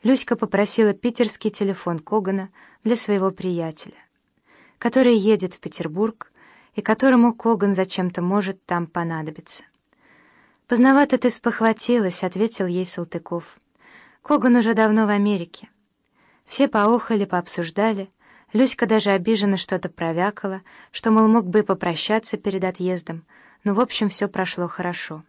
Люська попросила питерский телефон Когана для своего приятеля, который едет в Петербург и которому Коган зачем-то может там понадобиться. «Поздновато ты спохватилась», — ответил ей Салтыков. «Коган уже давно в Америке». Все поохали, пообсуждали. Люська даже обиженно что-то провякала, что, мол, мог бы и попрощаться перед отъездом, но, в общем, все прошло хорошо.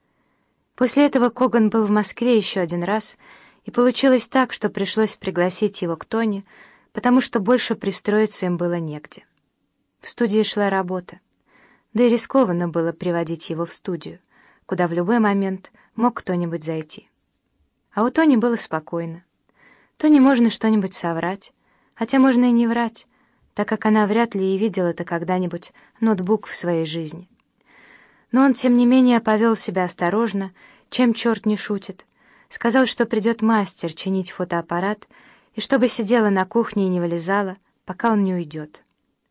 После этого Коган был в Москве еще один раз, и получилось так, что пришлось пригласить его к Тоне, потому что больше пристроиться им было негде. В студии шла работа, да и рискованно было приводить его в студию, куда в любой момент мог кто-нибудь зайти. А у Тони было спокойно. Тоне можно что-нибудь соврать, хотя можно и не врать, так как она вряд ли и видела-то когда-нибудь ноутбук в своей жизни. Но он, тем не менее, повел себя осторожно, чем черт не шутит. Сказал, что придет мастер чинить фотоаппарат, и чтобы сидела на кухне и не вылезала, пока он не уйдет.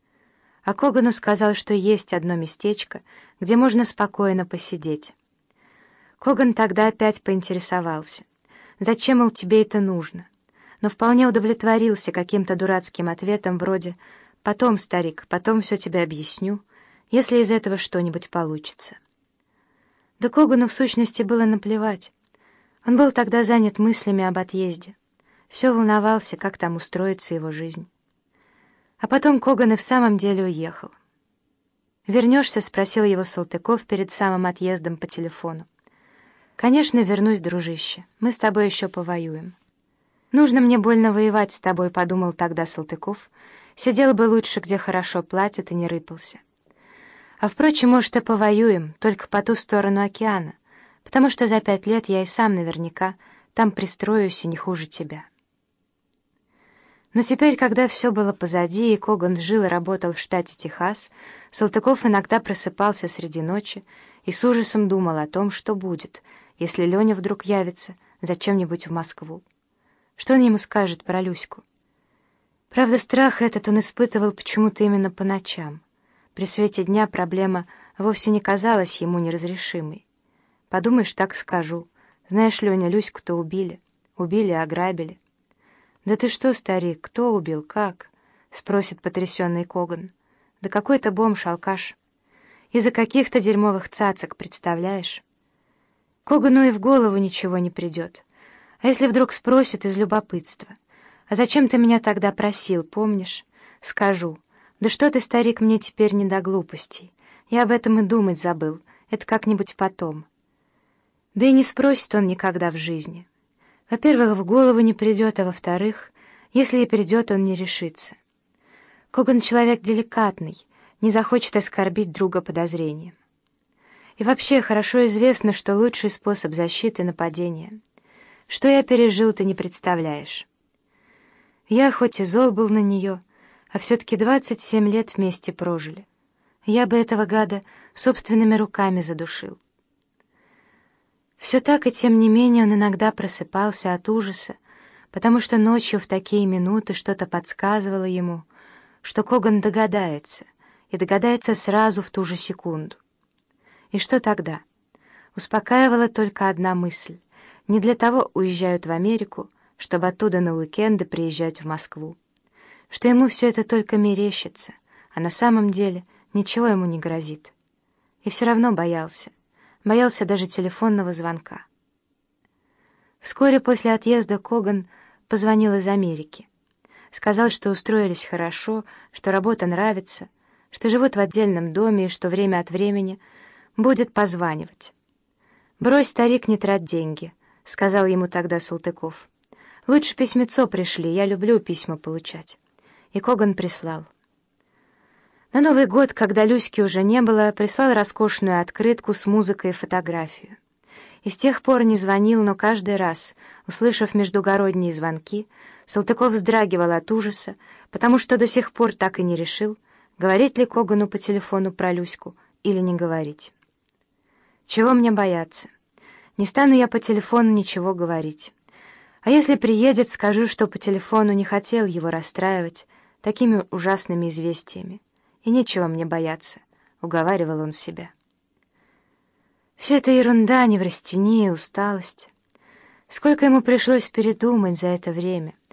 А Когану сказал, что есть одно местечко, где можно спокойно посидеть. Коган тогда опять поинтересовался: «Зачем, мол, тебе это нужно?» Но вполне удовлетворился каким-то дурацким ответом вроде: «Потом, старик, потом все тебе объясню, если из этого что-нибудь получится». Да Когану в сущности было наплевать. Он был тогда занят мыслями об отъезде. Все волновался, как там устроится его жизнь. А потом Коган и в самом деле уехал. «Вернешься?» — спросил его Салтыков перед самым отъездом по телефону. «Конечно, вернусь, дружище. Мы с тобой еще повоюем». «Нужно мне больно воевать с тобой», — подумал тогда Салтыков. «Сидел бы лучше, где хорошо платят, и не рыпался». А впрочем, может, и повоюем, только по ту сторону океана, потому что за 5 лет я и сам наверняка там пристроюсь и не хуже тебя. Но теперь, когда все было позади, и Коган жил и работал в штате Техас, Салтыков иногда просыпался среди ночи и с ужасом думал о том, что будет, если Леня вдруг явится зачем-нибудь в Москву. Что он ему скажет про Люську? Правда, страх этот он испытывал почему-то именно по ночам. При свете дня проблема вовсе не казалась ему неразрешимой. Подумаешь, так скажу. Знаешь, Леня, Люську-то убили. Убили, ограбили. «Да ты что, старик, кто убил, как?» — спросит потрясенный Коган. «Да какой-то бомж-алкаш. Из-за каких-то дерьмовых цацок, представляешь?» Когану и в голову ничего не придет. А если вдруг спросит из любопытства: «А зачем ты меня тогда просил, помнишь?» Скажу: «Да что ты, старик, мне теперь не до глупостей. Я об этом и думать забыл. Это как-нибудь потом». Да и не спросит он никогда в жизни. Во-первых, в голову не придет, а во-вторых, если и придет, он не решится. Коган человек деликатный, не захочет оскорбить друга подозрением. И вообще хорошо известно, что лучший способ защиты — нападение. Что я пережил, ты не представляешь. Я хоть и зол был на нее, а все-таки 27 лет вместе прожили. Я бы этого гада собственными руками задушил. Все так, и тем не менее он иногда просыпался от ужаса, потому что ночью в такие минуты что-то подсказывало ему, что Коган догадается, и догадается сразу в ту же секунду. И что тогда? Успокаивала только одна мысль: не для того уезжают в Америку, чтобы оттуда на уикенды приезжать в Москву, что ему все это только мерещится, а на самом деле ничего ему не грозит. И все равно боялся даже телефонного звонка. Вскоре после отъезда Коган позвонил из Америки. Сказал, что устроились хорошо, что работа нравится, что живут в отдельном доме и что время от времени будет позванивать. «Брось, старик, не трать деньги», — сказал ему тогда Салтыков. «Лучше письмецо пришли, я люблю письма получать». И Коган прислал. На Новый год, когда Люськи уже не было, прислал роскошную открытку с музыкой и фотографию. И с тех пор не звонил, но каждый раз, услышав междугородние звонки, Салтыков вздрагивал от ужаса, потому что до сих пор так и не решил, говорить ли Когану по телефону про Люську или не говорить. «Чего мне бояться? Не стану я по телефону ничего говорить. А если приедет, скажу, что по телефону не хотел его расстраивать такими ужасными известиями. И нечего мне бояться», — уговаривал он себя. Все это ерунда, неврастения, усталость. Сколько ему пришлось передумать за это время.